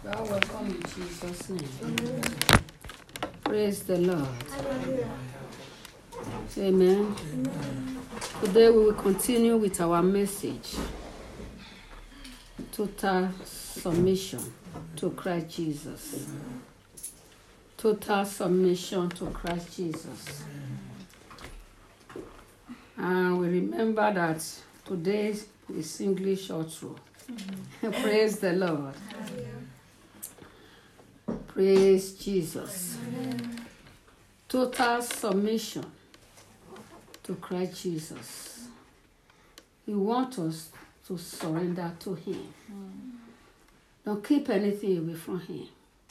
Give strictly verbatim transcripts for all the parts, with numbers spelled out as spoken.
You are welcome in Jesus' name. Amen. Praise the Lord. Amen. Amen. Amen. Today we will continue with our message. Total submission to Christ Jesus. Total submission to Christ Jesus. And we remember that today is English or true. Mm-hmm. Praise the Lord. Amen. Praise Jesus. Amen. Total submission to Christ Jesus. He wants us to surrender to Him. Mm. Don't keep anything away from Him.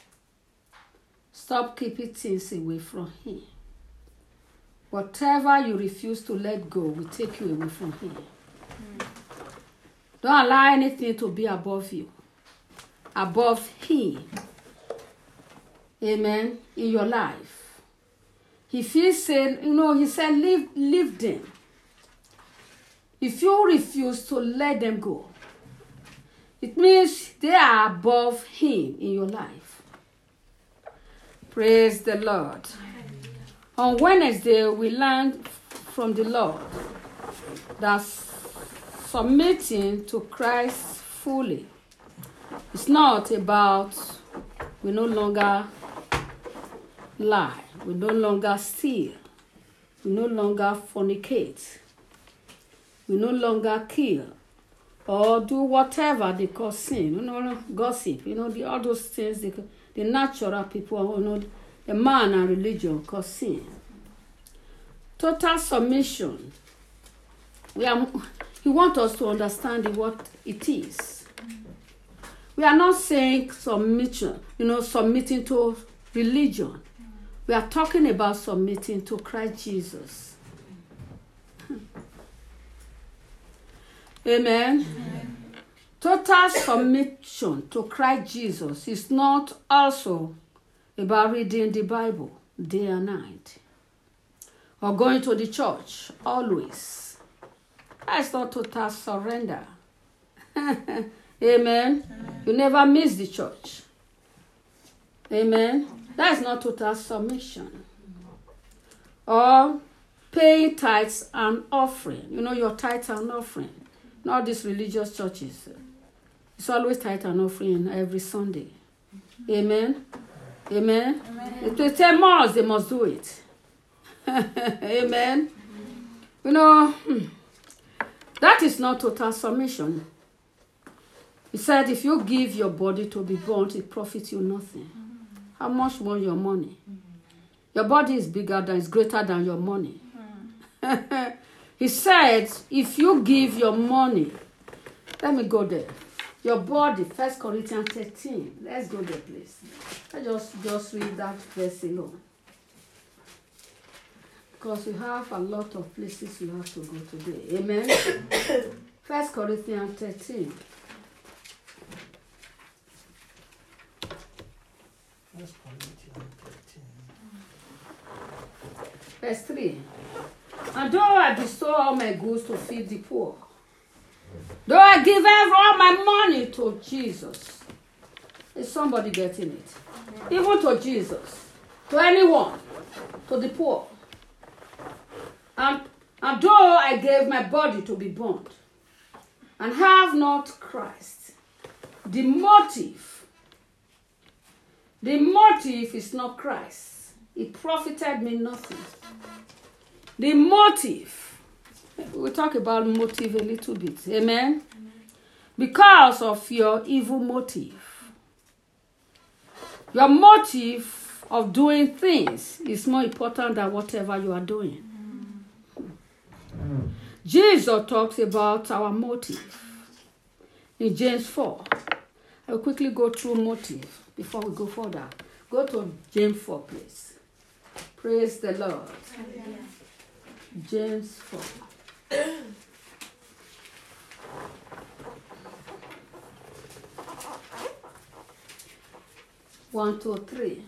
Stop keeping things away from Him. Whatever you refuse to let go will take you away from Him. Mm. Don't allow anything to be above you, above Him. Amen. In your life. If He said, you know, He said, leave, leave them. If you refuse to let them go, it means they are above Him in your life. Praise the Lord. On Wednesday, we learned from the Lord that submitting to Christ fully is not about we no longer lie, we no longer steal, we no longer fornicate, we no longer kill, or do whatever they call sin, you know, gossip, you know, the, all those things, the, the natural people, you know, the man and religion call sin. Total submission. We are, He wants us to understand what it is. We are not saying submission, you know, submitting to religion. We are talking about submitting to Christ Jesus. Amen. Amen. Total submission to Christ Jesus is not also about reading the Bible day and night or going to the church always. That's not total surrender. Amen. Amen. You never miss the church. Amen. That is not total submission. Or paying tithes and offering. You know, your tithes and offering. Not these religious churches. It's always tithe and offering every Sunday. Amen. Amen. Amen. If they say more, they must do it. Amen. You know, that is not total submission. He said, if you give your body to be burnt, it profits you nothing. How much more your money? Your body is bigger than, is greater than your money. He said, if you give your money, let me go there. Your body, First Corinthians thirteen. Let's go there, please. I just, just read that verse alone. Because we have a lot of places you have to go today. Amen. First Corinthians thirteen. First Corinthians thirteen. Verse three. And though I bestow all my goods to feed the poor, though I give all my money to Jesus, is somebody getting it? Yeah. Even to Jesus, to anyone, to the poor. And, and though I gave my body to be burnt, and have not Christ, the motive, the motive is not Christ. It profited me nothing. The motive, we'll talk about motive a little bit. Amen? Amen. Because of your evil motive. Your motive of doing things is more important than whatever you are doing. Mm. Jesus talks about our motive in James four. I'll quickly go through motive before we go further. Go to James four, please. Praise the Lord. Amen. James four. One, two, three.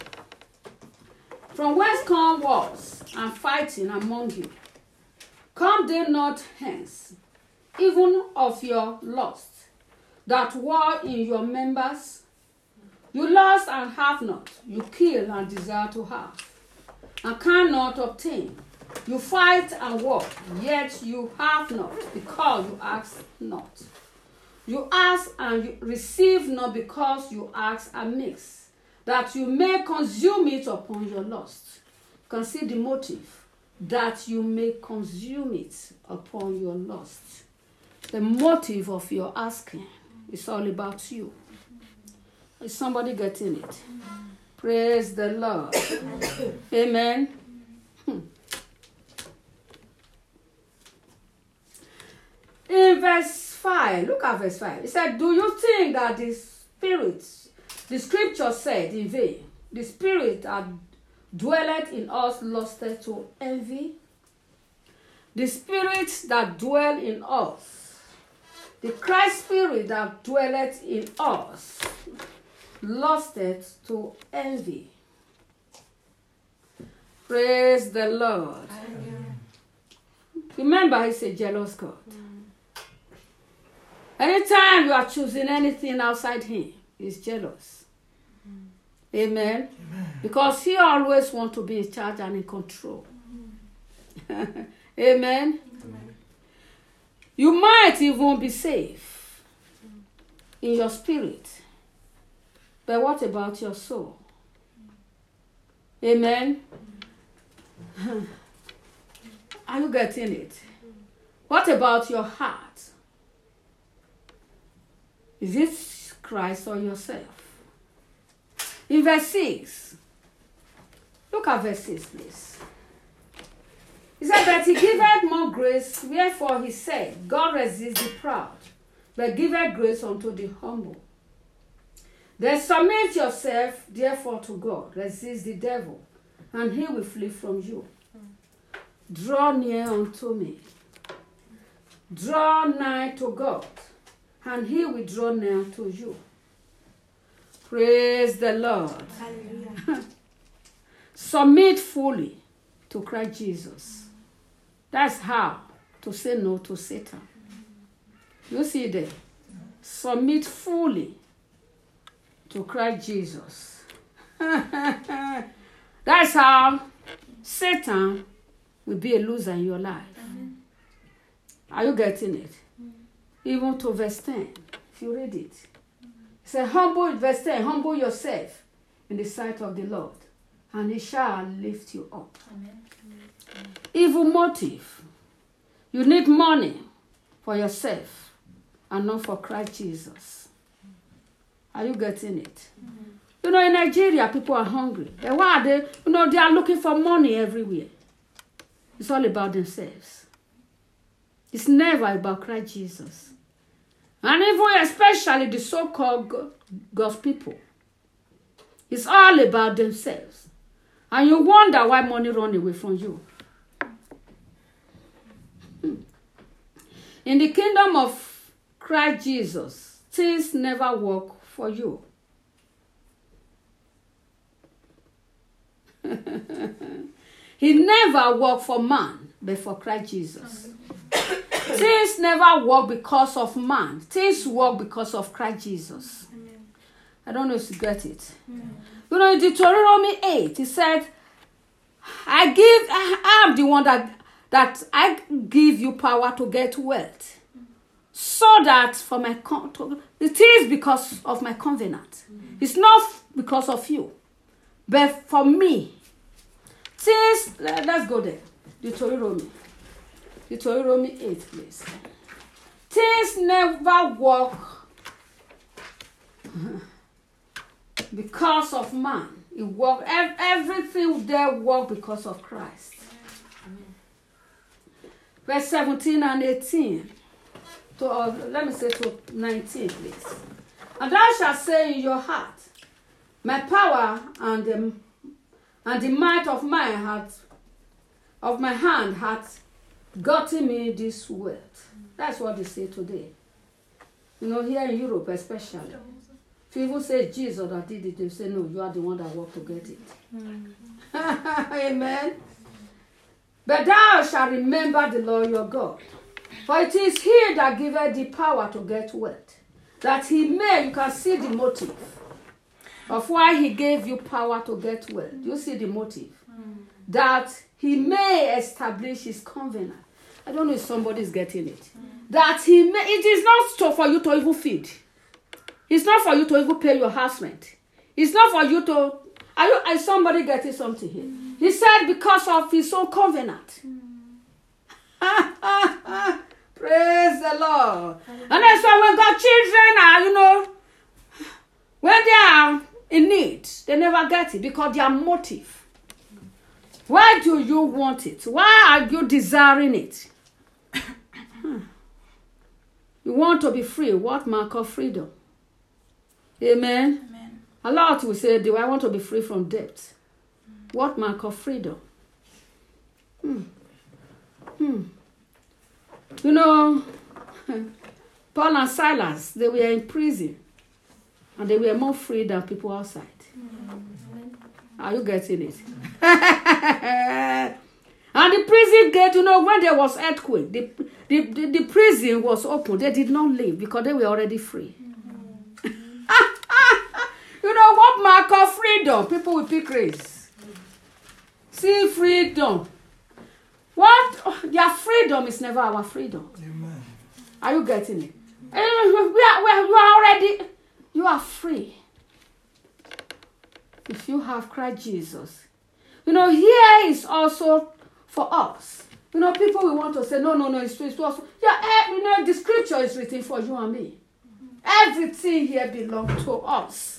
From whence come wars and fighting among you? Come they not hence, even of your lust, that war in your members? You lust and have not. You kill and desire to have, and cannot obtain. You fight and war, yet you have not, because you ask not. You ask and you receive not, because you ask amiss, that you may consume it upon your lust. You can see the motive, that you may consume it upon your lust. The motive of your asking is all about you. Is somebody getting it? Praise the Lord. Amen. Hmm. In verse five, look at verse five. It said, do you think that the Spirit, the scripture said in vain, the Spirit that dwelleth in us lusted to envy? The Spirit that dwell in us, the Christ Spirit that dwelleth in us, lusted to envy. Praise the Lord. Amen. Remember, he's a jealous God. Mm. Anytime you are choosing anything outside him, he's jealous. Mm. Amen? Amen. Because he always wants to be in charge and in control. Mm. Amen? Amen? You might even be safe in your spirit. But what about your soul? Amen? Are you getting it? What about your heart? Is it Christ or yourself? In verse six, look at verse six, please. He said that he giveth more grace, wherefore he said, God resists the proud, but giveth grace unto the humble. Then submit yourself, therefore, to God. Resist the devil, and he will flee from you. Draw near unto me. Draw nigh to God, and he will draw near to you. Praise the Lord. Hallelujah. Submit fully to Christ Jesus. That's how to say no to Satan. You see there? Submit fully to Christ Jesus. That's how Satan will be a loser in your life. Amen. Are you getting it? Mm. Even to verse ten, if you read it. Mm. It says, humble, verse ten, humble yourself in the sight of the Lord, and he shall lift you up. Amen. Amen. Evil motive. You need money for yourself and not for Christ Jesus. Are you getting it? Mm-hmm. You know, in Nigeria, people are hungry. And why are they? You know, they are looking for money everywhere. It's all about themselves. It's never about Christ Jesus. And even especially the so-called God's people. It's all about themselves. And you wonder why money runs away from you. In the kingdom of Christ Jesus, things never work for you. He never worked for man, but for Christ Jesus. Things never work because of man. Things work because of Christ Jesus. Amen. I don't know if you get it. Amen. You know, in Deuteronomy eight, he said, I give, I am the one that, that I give you power to get wealth. So that for my, it is because of my covenant. Mm-hmm. It's not because of you, but for me. Things, let's go there. Deuteronomy. Deuteronomy eight, please. Things never work because of man. It work, everything there work because of Christ. Amen. Verse seventeen and eighteen. To, uh, let me say to nineteen, please. And thou shalt say in your heart, my power and the, and the might of my heart, of my hand hath gotten me this wealth. That's what they say today. You know, here in Europe especially. If you even say Jesus that did it, they say, no, you are the one that worked to get it. Mm. Amen. But thou shalt remember the Lord your God. For it is he that giveth the power to get wealth, that he may, you can see the motive, of why he gave you power to get well. Do you see the motive? That he may establish his covenant. I don't know if somebody's getting it. That he may, it is not so for you to even feed. It's not for you to even pay your house rent. It's not for you to, are you, is somebody getting something here? He said because of his own covenant. Praise the Lord. And that's why when God's children are, you know, when they are in need, they never get it because their motive. Why do you want it? Why are you desiring it? You want to be free. What mark of freedom? Amen. Amen. A lot will say, do I want to be free from debt? Mm. What mark of freedom? Hmm. Hmm. You know, Paul and Silas, they were in prison. And they were more free than people outside. Mm. Are you getting it? And the prison gate, you know, when there was earthquake, the, the, the, the prison was open. They did not leave because they were already free. Mm-hmm. You know what mark of freedom? People will pick race. See freedom. What? Their freedom is never our freedom. Amen. Are you getting it? We are, we are, you are already, you are free. If you have Christ Jesus. You know, here is also for us. You know, people will want to say, no, no, no, it's, it's also. Yeah, you know, the scripture is written for you and me. Everything here belongs to us.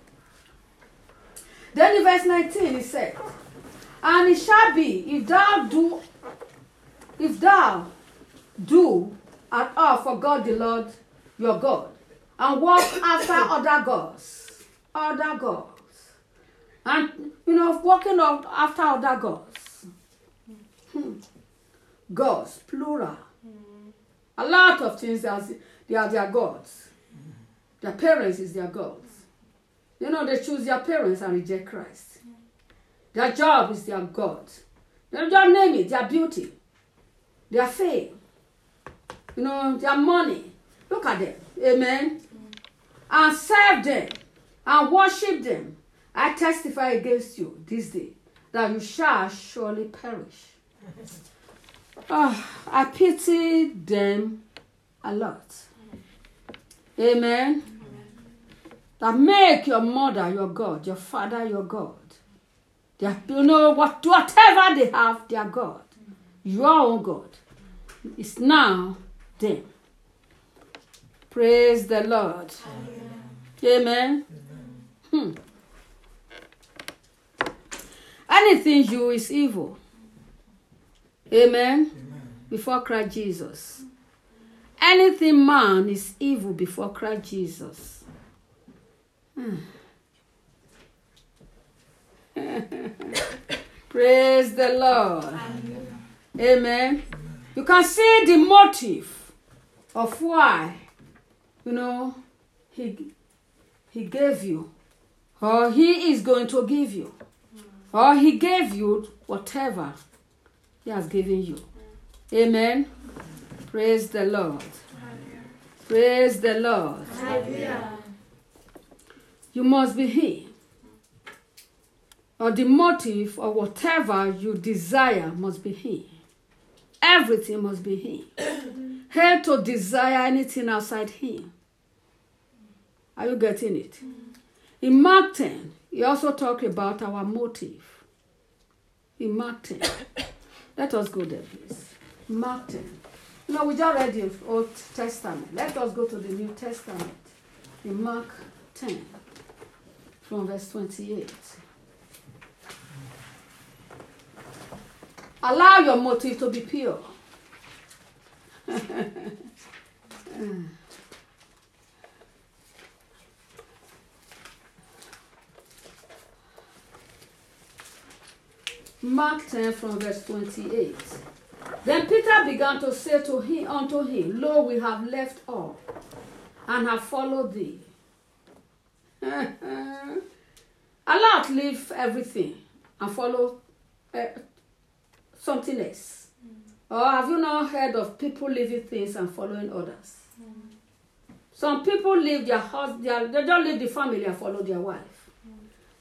Then in verse nineteen, it said, and it shall be, if thou do, if thou do at all for God the Lord your God, and walk after other gods, other gods, and, you know, walking after other gods, hmm. gods, plural, a lot of things, they are, they are their gods. Their parents is their gods. You know, they choose their parents and reject Christ. Their job is their God. They don't name it, their beauty, their fame, you know, their money. Look at them. Amen. And serve them and worship them. I testify against you this day that you shall surely perish. Oh, I pity them a lot. Amen. That make your mother your God, your father your God. They, you know, what, whatever they have, their God. Your own God. It's now them. Praise the Lord. Amen. Amen. Hmm. Anything you is evil. Amen. Amen. Before Christ Jesus. Anything man is evil before Christ Jesus. Hmm. Praise the Lord. Amen. Amen. You can see the motive of why, you know, he, he gave you, or he is going to give you, or he gave you whatever he has given you. Amen. Praise the Lord. Praise the Lord. Hallelujah. You must be he. Or the motive or whatever you desire must be he. Everything must be he. Hate to desire anything outside him. Are you getting it? In Mark ten, he also talked about our motive. In Mark ten. Let us go there, please. Mark ten. No, we just read the Old Testament. Let us go to the New Testament. In Mark ten, from verse twenty-eight. Allow your motive to be pure. Mark ten from verse twenty-eight. Then Peter began to say to him, unto him, Lo, we have left all, and have followed thee. A lot leave everything and follow uh, something else. Mm. Or have you not heard of people leaving things and following others? Mm. Some people leave their house, their, they don't leave the family and follow their wife.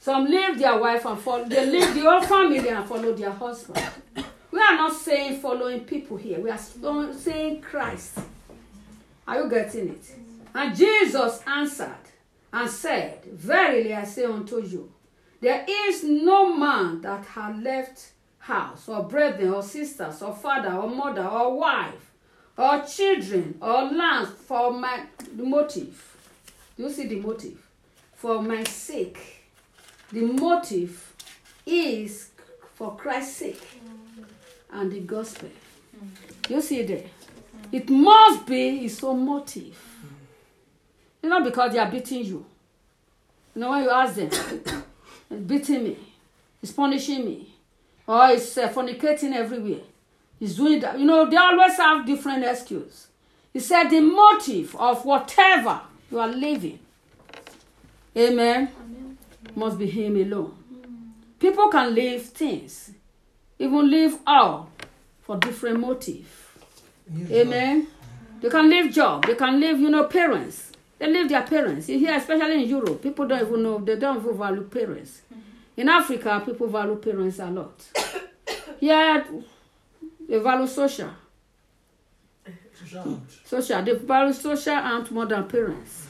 Some leave their wife and follow, they leave the whole family and follow their husband. We are not saying following people here. We are saying Christ. Are you getting it? And Jesus answered and said, verily I say unto you, there is no man that hath left house, or brethren, or sisters, or father, or mother, or wife, or children, or lands for my motive. Do you see the motive? For my sake. The motive is for Christ's sake and the gospel. You see there? It must be his own motive. You know, because they are beating you. You know, when you ask them, he's beating me, he's punishing me, or he's uh, fornicating everywhere. He's doing that. You know, they always have different excuses. He said the motive of whatever you are living, amen, amen. Must be him alone. Mm. People can leave things, even leave all for different motive. Yes, amen. Lord. They can leave job. They can leave, you know, parents. They leave their parents. Here, especially in Europe, people don't even know, they don't even value parents. Mm-hmm. In Africa, people value parents a lot. Yeah, they value social. Social. Social. They value social and more than parents.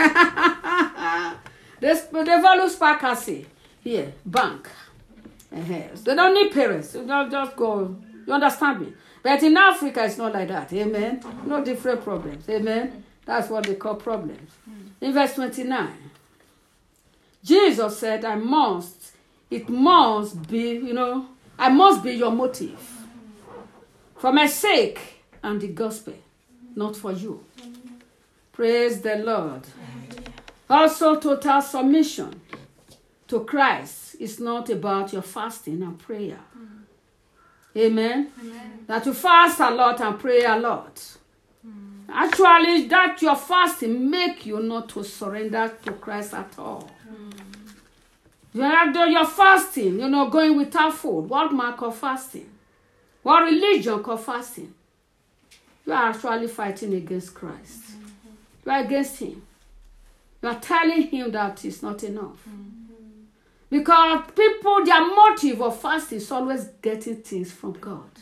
they, they value sparkacy. Here, bank. Uh-huh. They don't need parents. They don't just go. You understand me? But in Africa, it's not like that. Amen. No different problems. Amen. That's what they call problems. In verse twenty-nine, Jesus said, I must, it must be, you know, I must be your motive. For my sake and the gospel, not for you. Praise the Lord. Also, total submission to Christ is not about your fasting and prayer. Amen? Amen. That you fast a lot and pray a lot. Actually, that your fasting make you not to surrender to Christ at all. Mm. You have done your fasting, you know, going without food. What mark of fasting? What religion called fasting? You are actually fighting against Christ. Mm-hmm. You are against him. You are telling him that it's not enough. Mm-hmm. Because people, their motive of fasting is always getting things from God.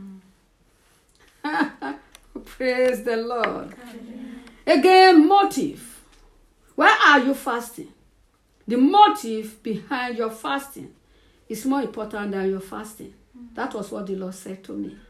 Mm-hmm. Praise the Lord. Amen. Again, motive. Why are you fasting? The motive behind your fasting is more important than your fasting. Mm. That was what the Lord said to me.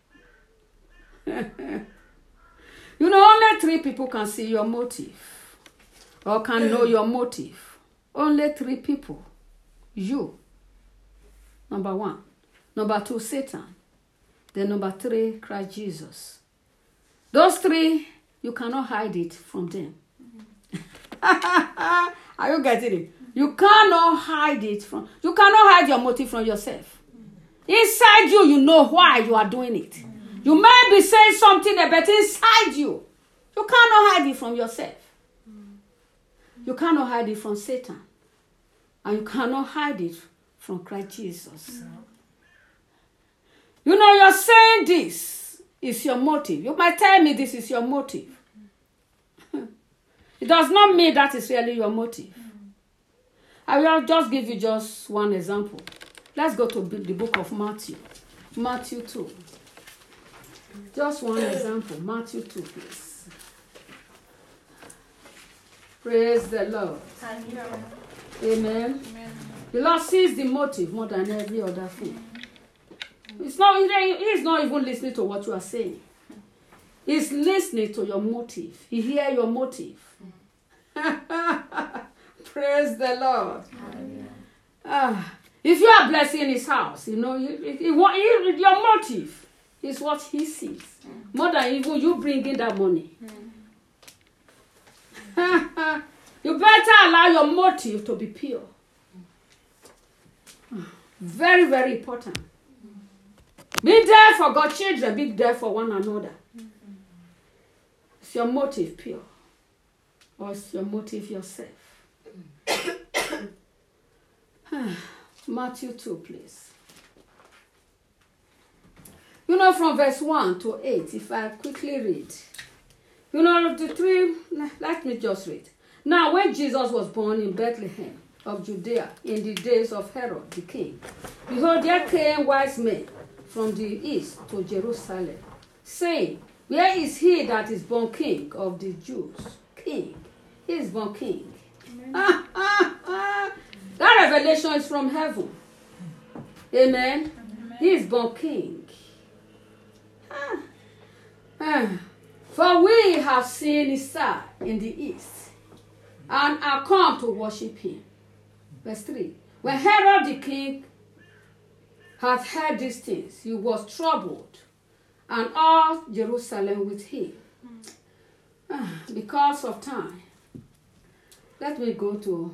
Mm. You know, only three people can see your motive or can know your motive. Only three people. You. Number one. Number two, Satan. Then number three, Christ Jesus. Those three, you cannot hide it from them. Mm-hmm. Are you getting it? You cannot hide it from, you cannot hide your motive from yourself. Mm-hmm. Inside you, you know why you are doing it. Mm-hmm. You may be saying something, but inside you, you cannot hide it from yourself. Mm-hmm. You cannot hide it from Satan. And you cannot hide it from Christ Jesus. Mm-hmm. You know, you're saying this is your motive. You might tell me this is your motive. It does not mean that is really your motive. Mm. I will just give you just one example. Let's go to the book of Matthew. Matthew two. Just one example. Matthew two, please. Praise the Lord. Amen. Amen. Amen. The Lord sees the motive more than every other thing. It's not, he's not even listening to what you are saying. He's listening to your motive. He hears your motive. Praise the Lord. Ah, if you are blessing his house, you know, you, you, you, your motive is what he sees. More than even you bringing that money. You better allow your motive to be pure. Very, very important. Be there for God's children. Be there for one another. Mm-hmm. Is your motive pure? Or is your motive yourself? Matthew two, please. You know, from verse one to eight, if I quickly read. You know, the three, let me just read. Now, when Jesus was born in Bethlehem of Judea in the days of Herod the king. Behold, there came wise men from the east to Jerusalem, saying, where is he that is born king of the Jews? King. He is born king. Ah, ah, ah. That revelation is from heaven. Amen. Amen. He is born king. Ah. Ah. For we have seen his star in the east, and are come to worship him. Verse three. When Herod the king had heard these things, he was troubled, and all Jerusalem with him. Ah, because of time, let me go to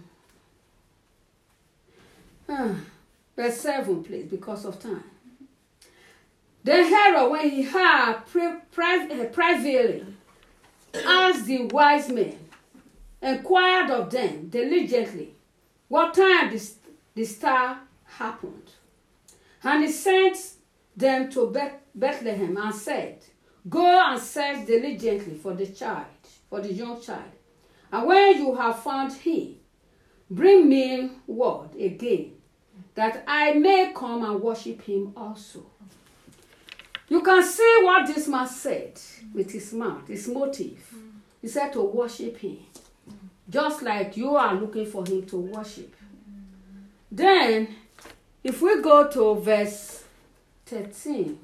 ah, verse seven, please, because of time. Then Herod, when he had pri- pri- privately asked the wise men, inquired of them diligently what time this, the star happened. And he sent them to Beth- Bethlehem and said, go and search diligently for the child, for the young child. And when you have found him, bring me word again, that I may come and worship him also. You can see what this man said with his mouth, his motive. Mm. He said to worship him, mm. just like you are looking for him to worship. Mm. Then, if we go to verse thirteen,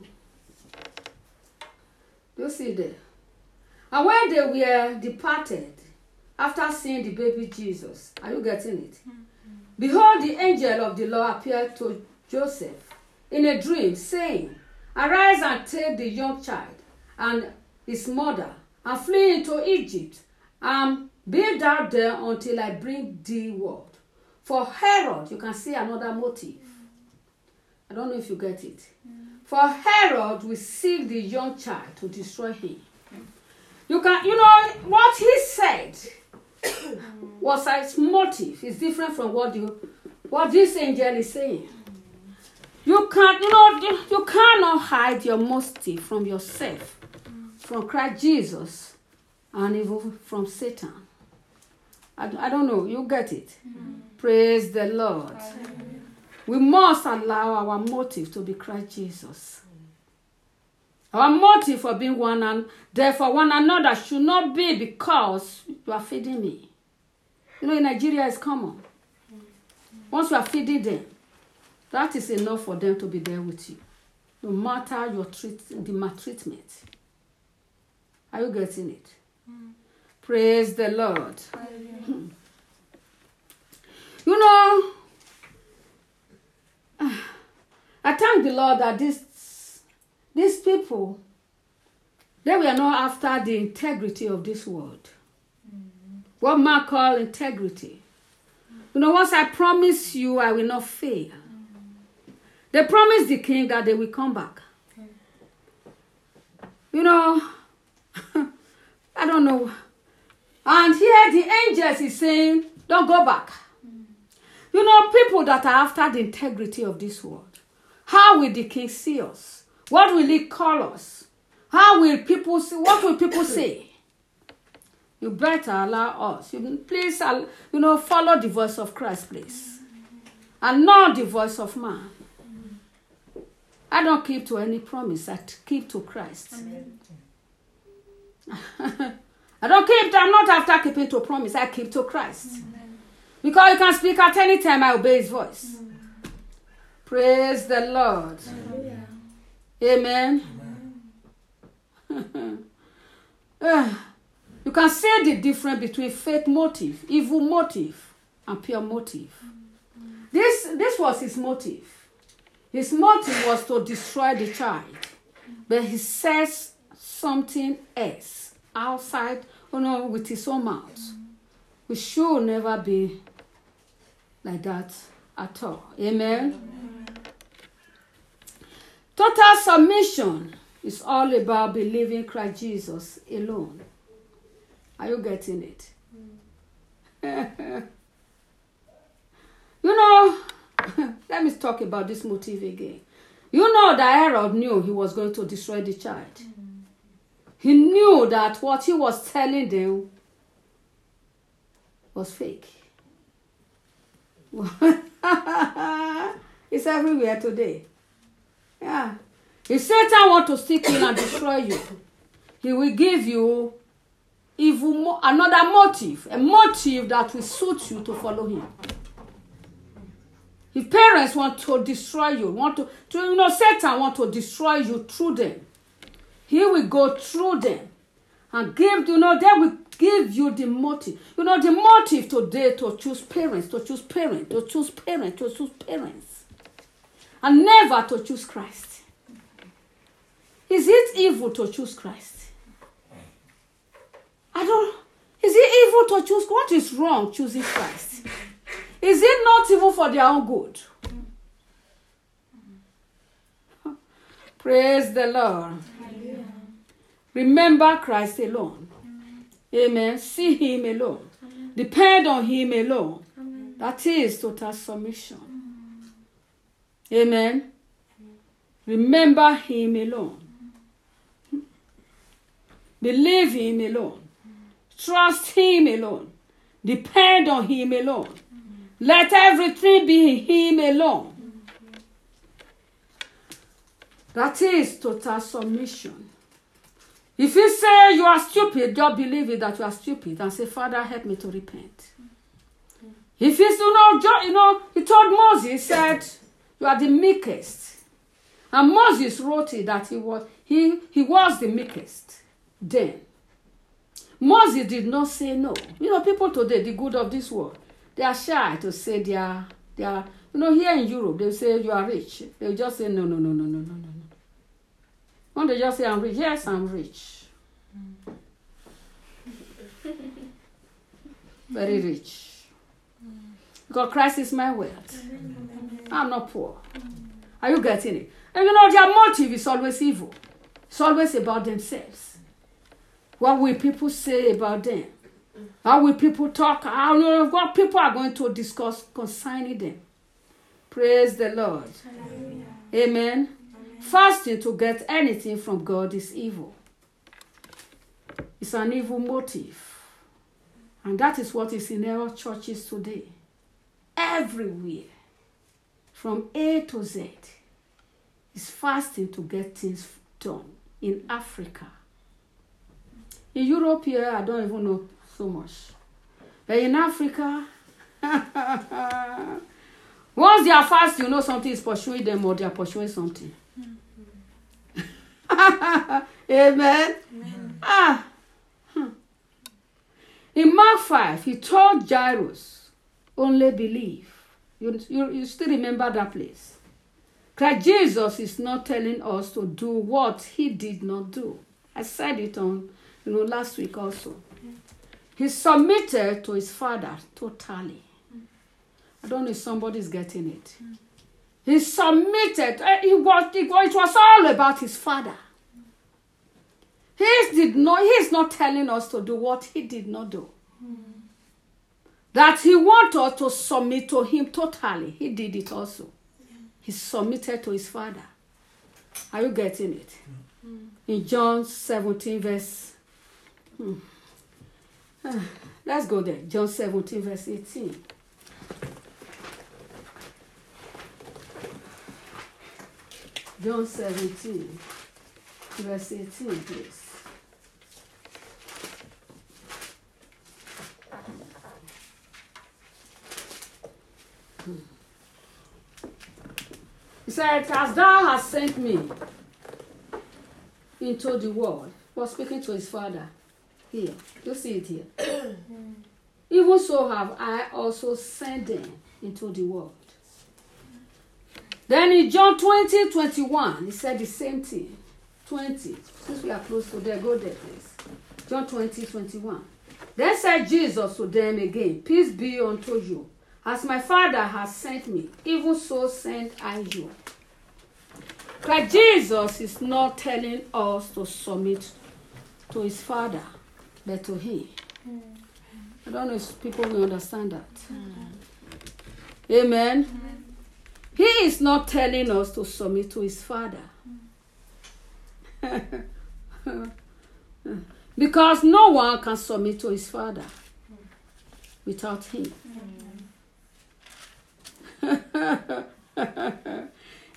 you see there. And when they were departed, after seeing the baby Jesus, are you getting it? Mm. Behold, the angel of the Lord appeared to Joseph in a dream, saying, arise and take the young child and his mother, and flee into Egypt, and be thou there until I bring thee word. For Herod, you can see another motive. I don't know if you get it. For Herod will seek the young child to destroy him. You can, you know, what he said was his motive is different from what you, what this angel is saying. You can't, you know, you, you cannot hide your motive from yourself, from Christ Jesus, and even from Satan. I, I don't know, you get it? Mm-hmm. Praise the Lord. Amen. We must allow our motive to be Christ Jesus. Our motive for being one and therefore one another should not be because you are feeding me. You know, in Nigeria it's common. Once you are feeding them, that is enough for them to be there with you. No matter your treat, the maltreatment. Are you getting it? Mm. Praise the Lord. Hmm. You know, I thank the Lord that this, these people, they were not after the integrity of this world. Mm. What man call integrity. You know, once I promise you, I will not fail. They promised the king that they will come back. Okay. You know, I don't know. And here the angels is saying, don't go back. Mm. You know, people that are after the integrity of this world, how will the king see us? What will he call us? How will people see? What will people say? You better allow us. You, please, you know, follow the voice of Christ, please. And not the voice of man. I don't keep to any promise. I keep to Christ. I don't keep, I'm not after keeping to promise. I keep to Christ. Amen. Because you can speak at any time, I obey his voice. Amen. Praise the Lord. Amen. Amen. Amen. uh, you can see the difference between fake motive, evil motive, and pure motive. Amen. This, this was his motive. His motive was to destroy the child. But he says something else outside, you know, with his own mouth. We should never be like that at all. Amen? Amen. Total submission is all about believing Christ Jesus alone. Are you getting it? Mm. You know, let me talk about this motive again. You know that Herod knew he was going to destroy the child. Mm. He knew that what he was telling them was fake. It's everywhere today. Yeah. If Satan wants to stick in and destroy you, he will give you evil mo- another motive, a motive that will suit you to follow him. If parents want to destroy you, want to, to you know, Satan want to destroy you through them, he will go through them and give, you know, they will give you the motive. You know, the motive today to choose parents, to choose parents, to choose parents, to choose parents, and never to choose Christ. Is it evil to choose Christ? I don't. Is it evil to choose? What is wrong choosing Christ? Is it not even for their own good? Praise the Lord. Hallelujah. Remember Christ alone. Amen. Amen. See him alone. Amen. Depend on him alone. Amen. That is total submission. Amen. Amen. Remember him alone. Believe him alone. Trust him alone. Depend on him alone. Let everything be him alone. That is total submission. If you say you are stupid, just believe it that you are stupid and say, Father, help me to repent. If he's, you know, you know, he told Moses, he said, you are the meekest. And Moses wrote it that he was, he, he was the meekest then. Moses did not say no. You know, people today, the good of this world, they are shy to say they are, they are, you know, here in Europe, they say you are rich. They just say, no, no, no, no, no, no, no, no. When they just say, I'm rich, yes, I'm rich. Very rich. Because Christ is my wealth. I'm not poor. Are you getting it? And you know, their motive is always evil. It's always about themselves. What will people say about them? How will people talk? How know what people are going to discuss concerning them? Praise the Lord. Hallelujah. Amen. Amen. Fasting to get anything from God is evil. It's an evil motive. And that is what is in our churches today. Everywhere. From A to Z. Is fasting to get things done. In Africa. In Europe here, I don't even know so much. But in Africa, once they are fast, you know something is pursuing them or they are pursuing something. Amen. Amen. Ah. Hmm. In Mark five, he told Jairus, only believe. You, you, you still remember that place. Christ Jesus is not telling us to do what he did not do. I said it on, you know, last week also. He submitted to his Father totally. I don't know if somebody's getting it. He submitted. He was, it was all about his Father. He did not, he is not telling us to do what he did not do. That he wanted us to submit to him totally. He did it also. He submitted to his Father. Are you getting it? Mm. In John seventeen, verse... Hmm. Ah, let's go there. John seventeen, verse eighteen. John seventeen, verse eighteen, please. Hmm. He said, as thou hast sent me into the world. He was speaking to his Father. Here. You see it here. Even so have I also sent them into the world. Then in John twenty, twenty-one, he said the same thing. twenty. Since we are close to there, go there, please. John twenty, twenty-one. Then said Jesus to them again, peace be unto you. As my Father has sent me, even so send I you. Christ Jesus is not telling us to submit to his Father, but to him. Mm. I don't know if people will understand that. Mm. Amen. Mm. He is not telling us to submit to his Father. Mm. Because no one can submit to his Father without him. Mm.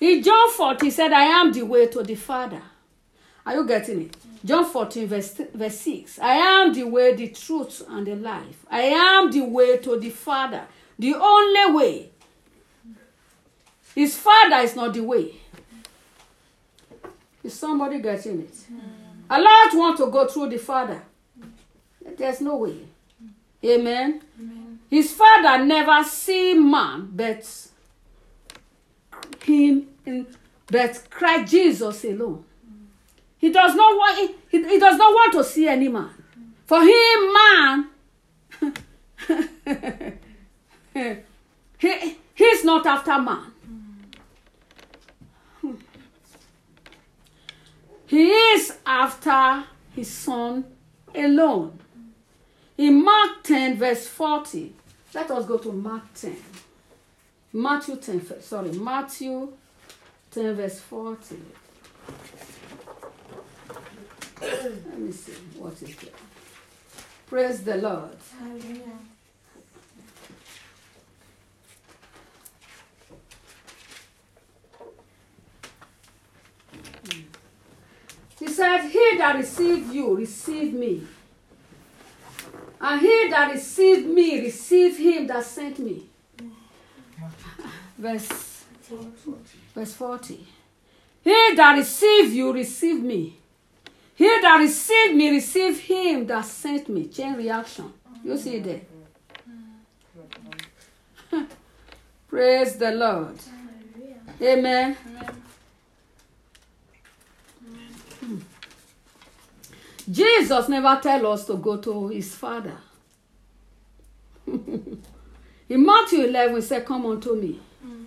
In John fourteen, he said, I am the way to the Father. Are you getting it? John fourteen, verse, verse six. I am the way, the truth, and the life. I am the way to the Father. The only way. His Father is not the way. Is somebody getting it? Mm. A lot want to go through the Father. There's no way. Amen? Amen. His Father never see man, but him, in, but Christ Jesus alone. Mm. He does not want. He, he does not want to see any man. Mm. For him, man, he he's not after man. Mm. He is after his Son alone. In Mark ten, verse forty, let us go to Mark ten. Matthew ten, sorry, Matthew ten, verse forty. Let me see, what is there? Praise the Lord. Hallelujah. He said, he that received you, receive me. And he that received me, receive him that sent me. Verse, verse forty. He that received you, receive me. He that received me, receive him that sent me. Chain reaction. You see it there. Praise the Lord. Amen. Amen. Jesus never tell us to go to his Father. In Matthew eleven, he said, come unto me.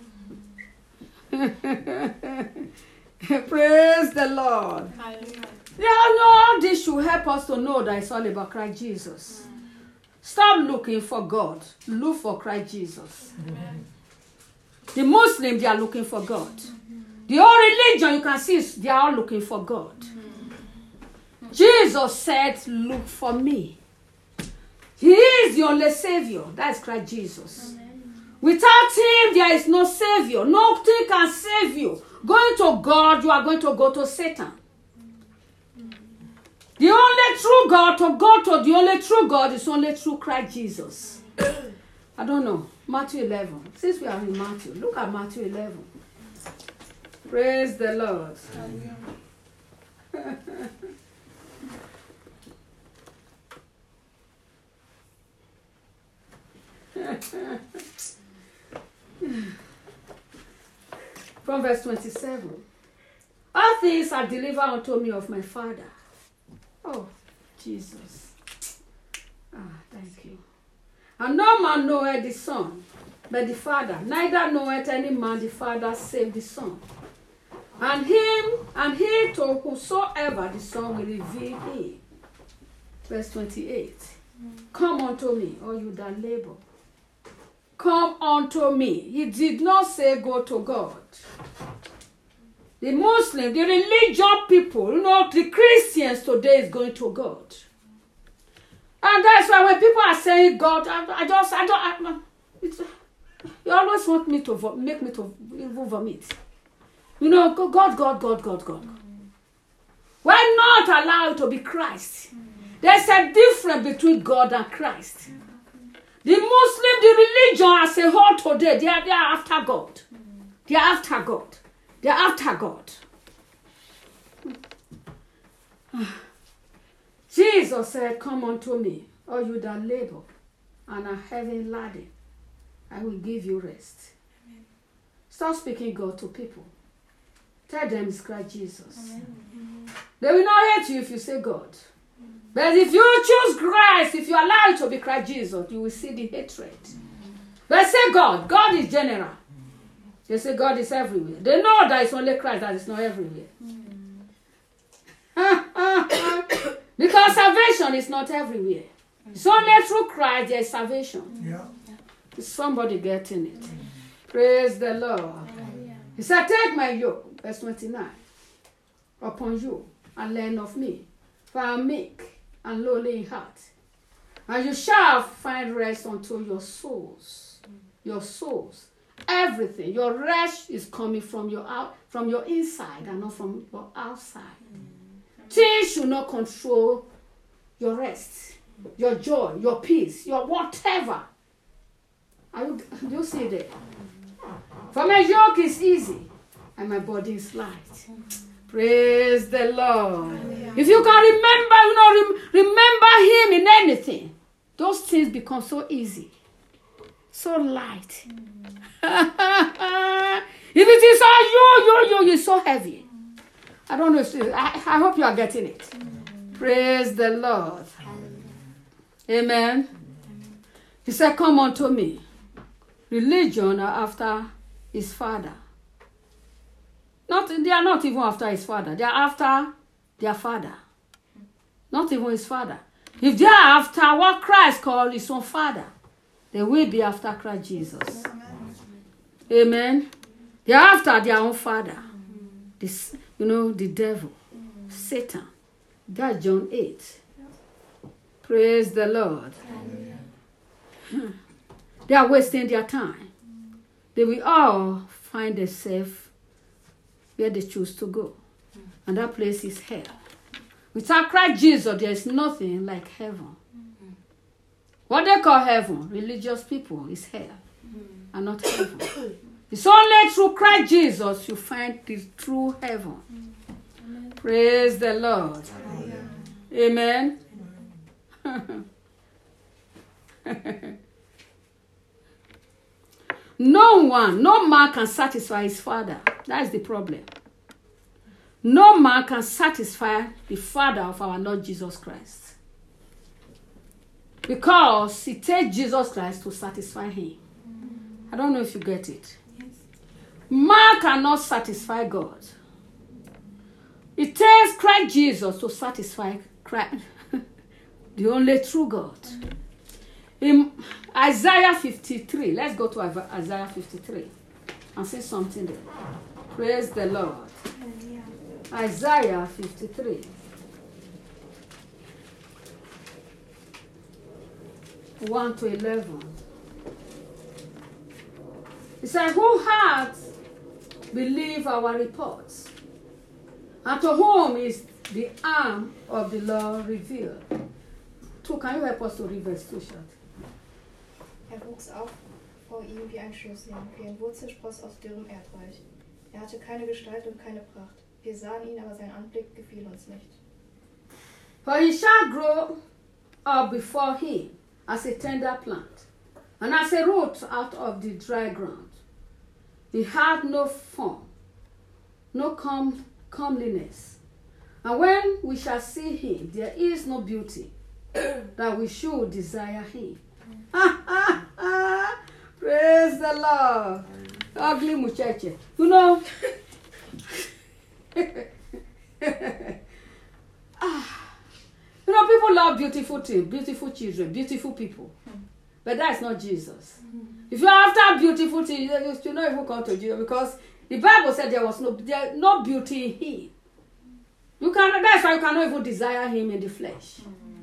Praise the Lord. Yeah, no, this should help us to know that it's all about Christ Jesus. Mm. Stop looking for God. Look for Christ Jesus. Amen. The Muslims, they are looking for God. Mm-hmm. The whole religion, you can see, they are all looking for God. Mm-hmm. Jesus said, look for me. He is the only Savior. That is Christ Jesus. Amen. Without him, there is no Savior. Nothing can save you. Going to God, you are going to go to Satan. The only true God, to go to the only true God is only through Christ Jesus. I don't know. Matthew eleven. Since we are in Matthew, look at Matthew eleven. Praise the Lord. From verse twenty-seven. All things are delivered unto me of my Father. Oh, Jesus. Ah, thank you. And no man knoweth the Son, but the Father. Neither knoweth any man the Father save the Son. And him, and he to whosoever the Son will reveal him. Verse twenty-eight. Come unto me, all you that labor. Come unto me. He did not say go to God. The Muslim, the religious people, you know, the Christians today is going to God. And that's why when people are saying God, I, I just, I don't, I, it's, you always want me to, make me to vomit. You know, God, God, God, God, God. Why not allow it to be Christ? There's a difference between God and Christ. The Muslim, the religion as a whole today, they are, they are after God. They are after God. They are after God. Jesus said, come unto me, all you that labor and are heavy laden. I will give you rest. Amen. Stop speaking God to people. Tell them it's Christ Jesus. Amen. They will not hate you if you say God. But if you choose Christ, if you allow it to be Christ Jesus, you will see the hatred. But say God. God is general. They say God is everywhere. They know that it's only Christ that is not everywhere. Mm. Because salvation is not everywhere. It's only through Christ there is salvation. Yeah. Is somebody getting it? Mm. Praise the Lord. Yeah. He said, take my yoke, verse twenty-nine, upon you and learn of me, for I am meek and lowly in heart. And you shall find rest unto your souls. Mm. Your souls. Everything. Your rest is coming from your out, from your inside and not from your outside. Mm. Things should not control your rest, your joy, your peace, your whatever. Are you, do you see that? For my yoke is easy and my body is light. Praise the Lord. Hallelujah. If you can remember, you know, rem- remember him in anything, those things become so easy, so light. Mm. If it is all you, you, you, you're so heavy. I don't know if you, I, I hope you are getting it. Mm. Praise the Lord. Amen. Amen. He said, come unto me. Religion are after his father. Not, they are not even after his father. They are after their father. Not even his father. If they are after what Christ called his own father, they will be after Christ Jesus. Amen. Amen. They are after their own father. Mm-hmm. This, you know, the devil, mm-hmm. Satan. That's John eight. Praise the Lord. Mm-hmm. They are wasting their time. They will all find themselves where they choose to go. And that place is hell. Without Christ Jesus, there is nothing like heaven. Mm-hmm. What they call heaven, religious people, is hell, mm-hmm. and not heaven. It's only through Christ Jesus you find the true heaven. Mm-hmm. Praise the Lord. Amen. Amen. No one, no man can satisfy his father. That's the problem. No man can satisfy the Father of our Lord Jesus Christ. Because it takes Jesus Christ to satisfy him. I don't know if you get it. Yes. Man cannot satisfy God. It takes Christ Jesus to satisfy Christ, the only true God. In Isaiah fifty-three, let's go to Isaiah fifty-three and say something there. Praise the Lord. Isaiah fifty-three. one to eleven. It says, who hath believed our reports? And to whom is the arm of the Lord revealed? Two, can you help us to read verse two short? Er wuchs auf vor ihm wie ein Schößling, wie ein Wurzelspross aus dürrem Erdreich. Er hatte keine Gestalt und keine Pracht. Wir sahen ihn, aber sein Anblick gefiel uns nicht. For he shall grow up before him as a tender plant, and as a root out of the dry ground. He had no form, no com- comeliness. And when we shall see him, there is no beauty that we should desire him. Praise the Lord. Ugly muchacha. You know, ah, you know, people love beautiful things, beautiful children, beautiful people. But that's not Jesus. If you're after beautiful things, you know, if you come to Jesus, because the Bible said there was no, there, no beauty in him. You can, that's why you cannot even desire him in the flesh.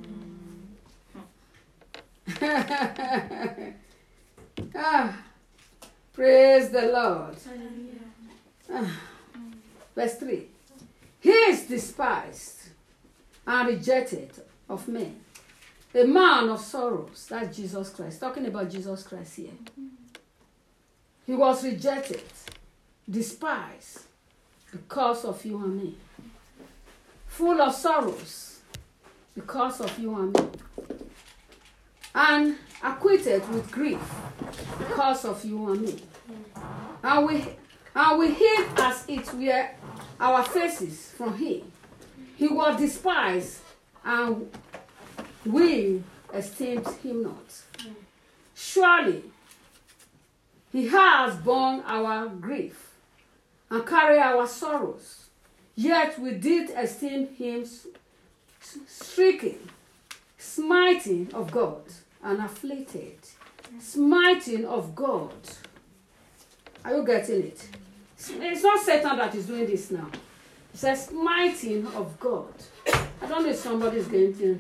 Ah, praise the Lord. Ah, verse three. He is despised and rejected of men, a man of sorrows. That's Jesus Christ. Talking about Jesus Christ here. He was rejected, despised because of you and me. Full of sorrows because of you and me. And acquitted with grief because of you and me. And we, and we hid as it were our faces from him. He was despised, and we esteemed him not. Surely he has borne our grief and carried our sorrows, yet we did esteem him stricken, smiting of God, and afflicted. Smiting of God. Are you getting it? It's not Satan that is doing this now. It says smiting of God. I don't know if somebody's going to.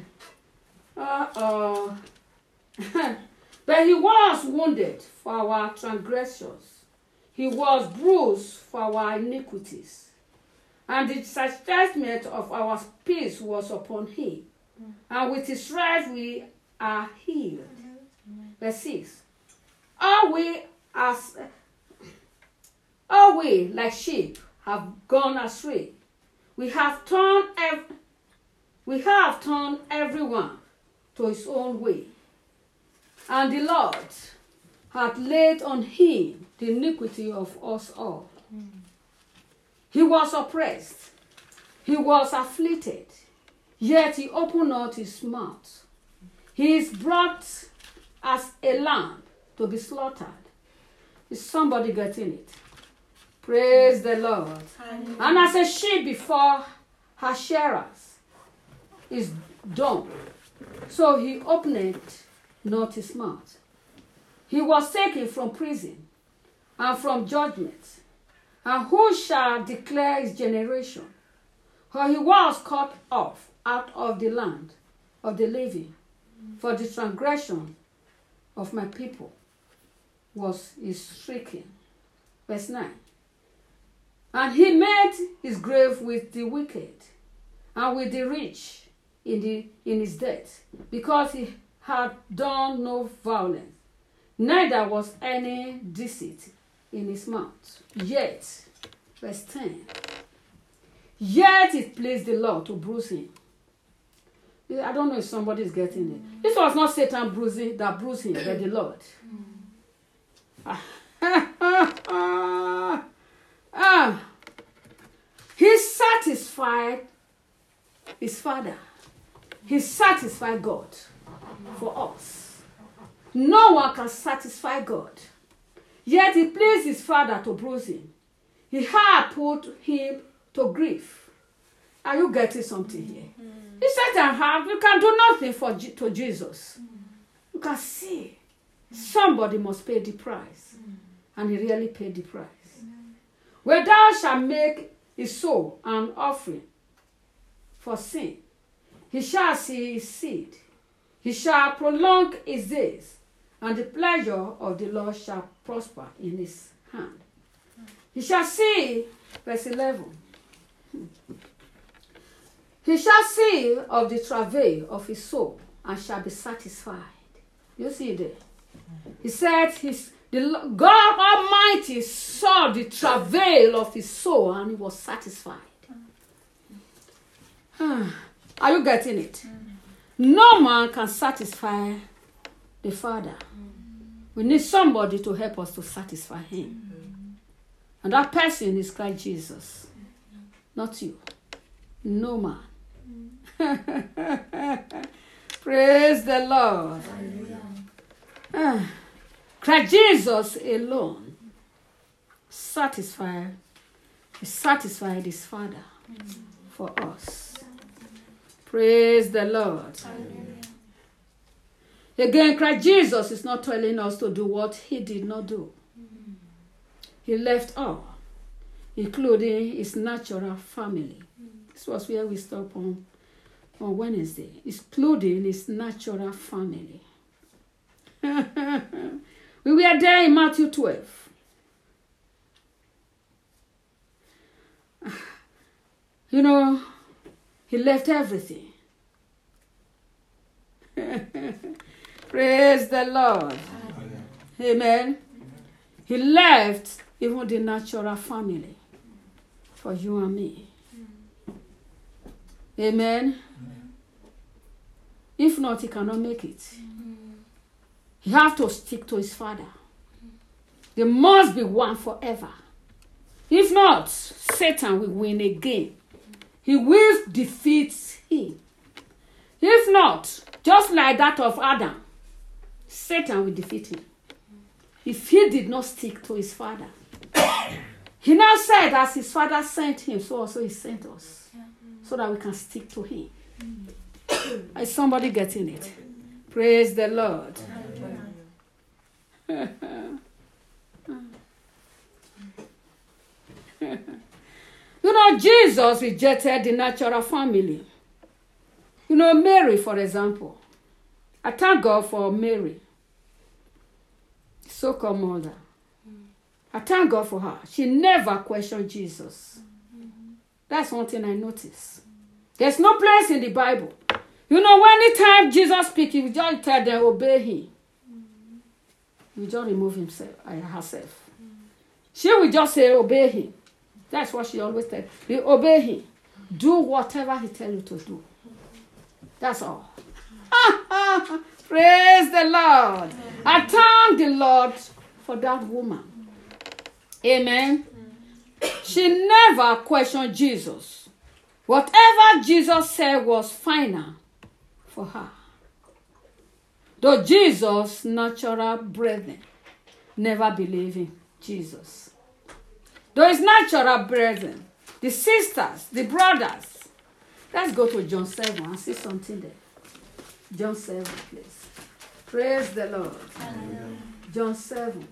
Uh-oh. But he was wounded for our transgressions. he was bruised for our iniquities, and the chastisement of our peace was upon him, and with his stripes we are healed. Verse six. All we as all we like sheep have gone astray. We have turned ev- we have turned everyone to his own way. And the Lord hath laid on him the iniquity of us all. Mm. He was oppressed, he was afflicted, yet he opened not his mouth. He is brought as a lamb to be slaughtered. Is somebody getting it? Praise the Lord. Amen. And as a sheep before her shearers is dumb, so he opened not his mouth. He was taken from prison and from judgment. And who shall declare his generation? For he was cut off out of the land of the living. For the transgression of my people was his stricken. Verse nine. And he made his grave with the wicked and with the rich in, the, in his death, because he had done no violence, neither was any deceit in his mouth. Yet, verse ten, yet it pleased the Lord to bruise him. I don't know if somebody is getting it. This was not Satan bruising that bruised him, but the Lord. ah, he satisfied his Father. He satisfied God for us. No one can satisfy God. Yet it pleased his Father to bruise him. He had put him to grief. Are you getting something here? Mm. He said, and have, you can do nothing for to Jesus. Mm. You can see somebody must pay the price. Mm. And he really paid the price. Mm. Where thou shalt make his soul an offering for sin, he shall see his seed. He shall prolong his days, and the pleasure of the Lord shall prosper in his hand. He shall see, verse eleven, he shall see of the travail of his soul, and shall be satisfied. You see there? He said, his, the God Almighty saw the travail of his soul, and he was satisfied. Are you getting it? No man can satisfy the Father. We need somebody to help us to satisfy him. And that person is Christ Jesus. Not you. No man. Praise the Lord. Uh, Christ Jesus alone satisfied, satisfied his Father for us. Praise the Lord. Hallelujah. Again, Christ Jesus is not telling us to do what he did not do. Mm-hmm. He left all, including his natural family. Mm-hmm. This was where we stopped on, on Wednesday, including his natural family. We were there in Matthew twelve. You know, he left everything. Praise the Lord. Amen. Amen. He left even the natural family for you and me. Amen. Amen. If not, he cannot make it. He has to stick to his Father. There must be one forever. If not, Satan will win again. He will defeat him. If not, just like that of Adam, Satan will defeat him. If he did not stick to his Father. He now said, as his Father sent him, so also he sent us. So that we can stick to him. Is somebody getting it? Praise the Lord. You know, Jesus rejected the natural family. You know, Mary, for example. I thank God for Mary, so-called mother. I thank God for her. She never questioned Jesus. That's one thing I noticed. There's no place in the Bible. You know, anytime Jesus speaks, he will just tell them, obey him. He will just remove himself, uh, herself. She will just say, obey him. That's what she always tells. You obey him. Do whatever he tells you to do. That's all. Praise the Lord. I thank the Lord for that woman. Amen. She never questioned Jesus. Whatever Jesus said was final for her. Though Jesus' natural brethren never believed in Jesus. Though his natural brethren, the sisters, the brothers. Let's go to John seven and see something there. John seven, please. Praise the Lord. Amen. John seven.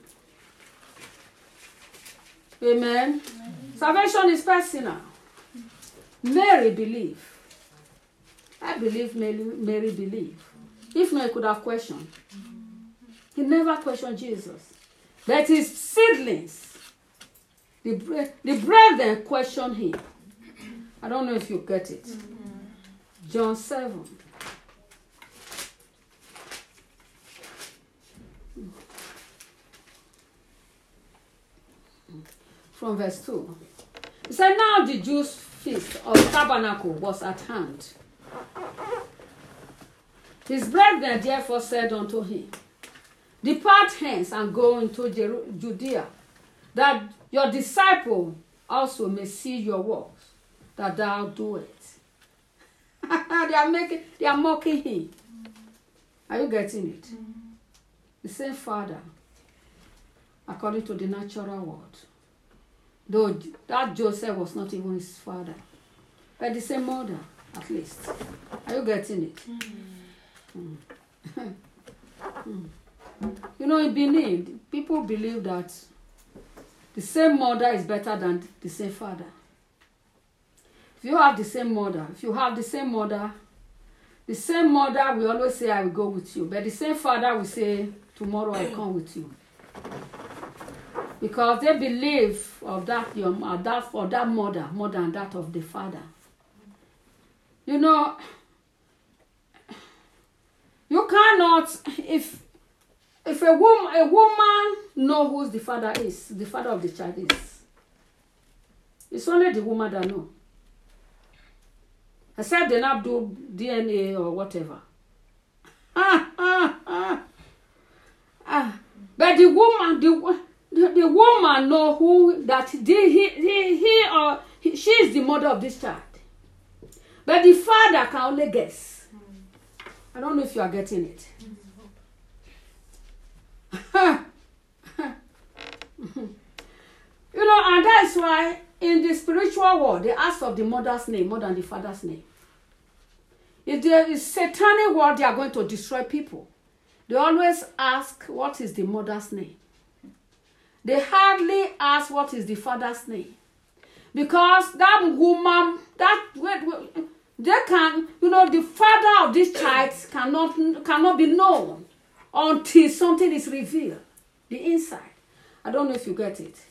Amen. Amen. Salvation is personal. Mary believed. I believe Mary, Mary believed. If not, he could have questioned. He never questioned Jesus. But his siblings, the, the brethren questioned him. I don't know if you get it. John seven. From verse two. He said, now the Jews' feast of tabernacle was at hand. His brethren therefore said unto him, depart hence and go into Jer- Judea, that your disciple also may see your works, that thou do it. they are making, they are mocking him. Are you getting it? Mm-hmm. The same father, according to the natural world. Though that Joseph was not even his father. But the same mother, at least. Are you getting it? Mm. Mm. mm. You know, in Benin, people believe that the same mother is better than the same father. If you have the same mother, if you have the same mother, the same mother will always say, I will go with you. But the same father will say, tomorrow I will come with you. Because they believe of that your of that for that mother more than that of the father. You know, you cannot if if a woman a woman know who the father is, the father of the child is. It's only the woman that know. Except they not do D N A or whatever. Ah, ah, ah. Ah. But the woman, the The, the woman know who that the, he he he or he, she is the mother of this child, but the father can only guess. I don't know if you are getting it. You know, and that's why in the spiritual world they ask of the mother's name more than the father's name. If there is satanic world, they are going to destroy people. They always ask what is the mother's name. They hardly ask what is the father's name. Because that woman, that they can, you know, the father of this child cannot cannot be known until something is revealed. The inside. I don't know if you get it.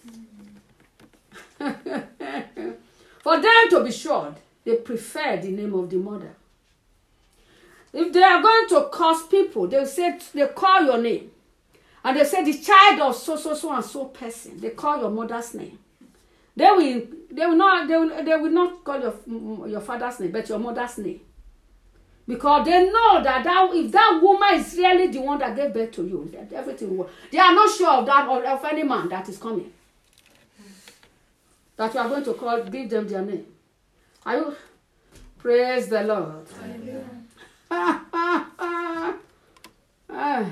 For them to be sure, they prefer the name of the mother. If they are going to curse people, they say they call your name. And they say the child of so so so and so person. They call your mother's name. They will they will not they will, they will not call your your father's name, but your mother's name. Because they know that, that if that woman is really the one that gave birth to you, that everything will. They are not sure of that or of any man that is coming. That you are going to call, give them their name. Are you? Praise the Lord. Ah, ah, ah. Ah.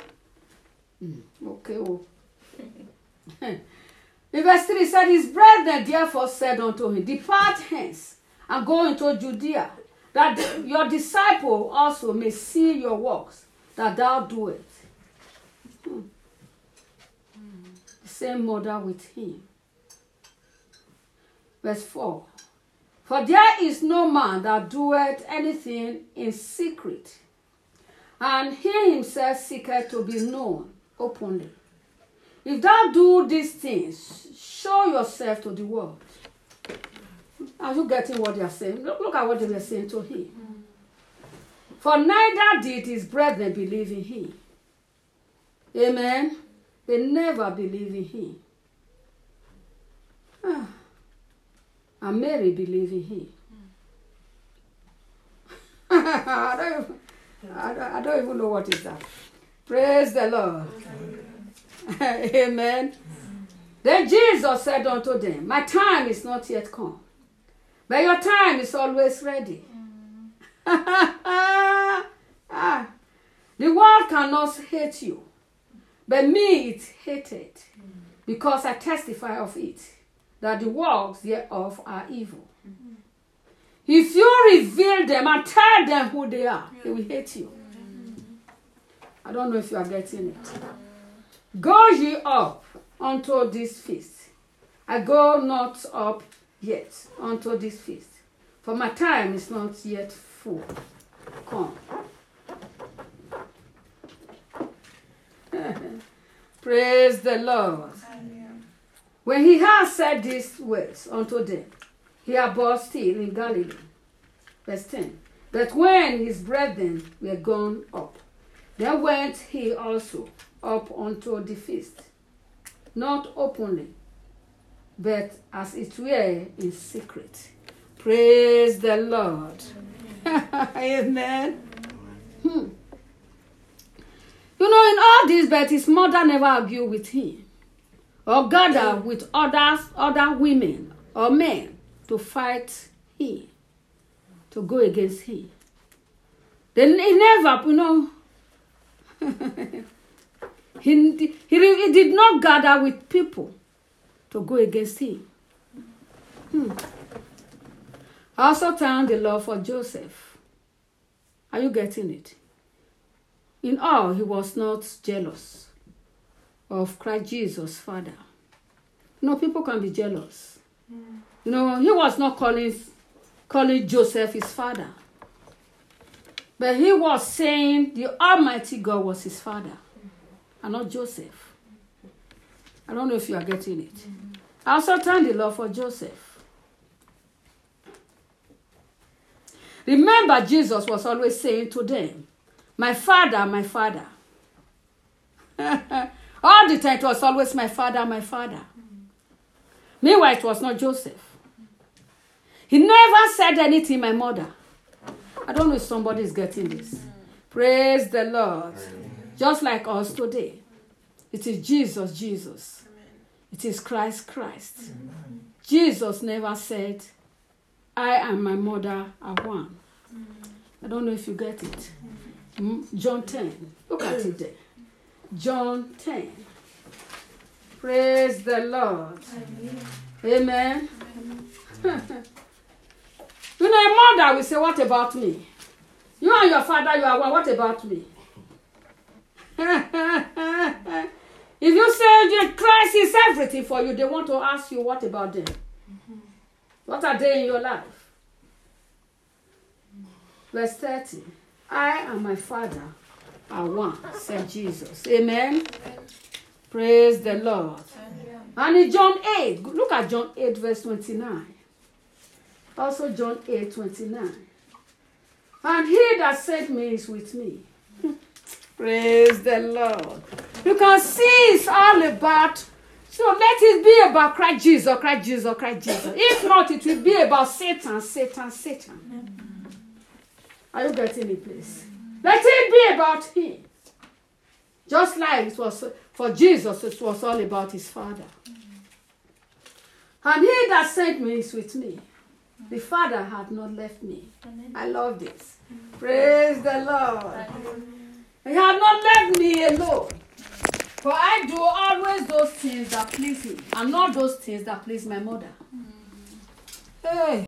Okay. Oh. In verse three, said, his brethren therefore said unto him, depart hence and go into Judea, that your disciple also may see your works, that thou do it. Hmm. The same mother with him. Verse four, for there is no man that doeth anything in secret, and he himself seeketh to be known openly. if thou do these things, show yourself to the world. Are you getting what they are saying? Look, look at what they were saying to him. Mm. For neither did his brethren believe in him. Amen. They never believed in him. Ah. And Mary believed in him. Mm. I, don't even, I, don't, I don't even know what is that. Praise the Lord. Amen. Amen. Then Jesus said unto them, my time is not yet come, but your time is always ready. Mm. ah. The world cannot hate you, but me it hated, mm. because I testify of it, that the works thereof are evil. Mm. If you reveal them and tell them who they are, yeah. they will hate you. Mm. I don't know if you are getting it. Go ye up unto this feast. I go not up yet unto this feast, for my time is not yet full. Come. Praise the Lord. Amen. When he had said these words unto them, he abode still in Galilee. Verse ten. But when his brethren were gone up, then went he also up unto the feast, not openly, but as it were in secret. Praise the Lord. Amen. Amen. Hmm. You know, in all this, but his mother never argued with him or gathered with others, other women or men to fight him, to go against him. Then he never, you know, he, he, he did not gather with people to go against him. Hmm. I also thank the Lord for Joseph. Are you getting it? In all, he was not jealous of Christ Jesus' father. You know, people can be jealous. Mm. You know, he was not calling, calling Joseph his father. But he was saying the Almighty God was his father, mm. and not Joseph. I don't know if you are getting it. Mm. I also thank the Lord for Joseph. Remember, Jesus was always saying to them, my father, my father. All the time it was always my father, my father. Mm. Meanwhile, it was not Joseph. He never said anything, my mother. I don't know if somebody is getting this. Mm. Praise the Lord. Amen. Just like us today. It is Jesus, Jesus. Amen. It is Christ, Christ. Amen. Jesus never said, I and my mother are one. Mm. I don't know if you get it. Mm. John ten. Look at it there. John ten. Praise the Lord. Amen. Amen. You know, a mother will say, what about me? You and your father, you are one. What about me? If you say Christ is everything for you, they want to ask you, what about them? Mm-hmm. What are they in your life? Verse thirty. I and my Father are one, said Jesus. Amen. Amen. Praise the Lord. Amen. And in John eight, look at John eight, verse twenty-nine. Also John eight, twenty-nine. And he that sent me is with me. Praise the Lord. You can see it's all about, so let it be about Christ Jesus, Christ Jesus, Christ Jesus. If not, it will be about Satan, Satan, Satan. Amen. Are you getting it, please? Let it be about him. Just like it was for Jesus, it was all about his Father. And he that sent me is with me. The Father had not left me. Amen. I love this. Amen. Praise the Lord. Amen. He had not left me alone. For I do always those things that please him, and not those things that please my mother. Mm. Hey.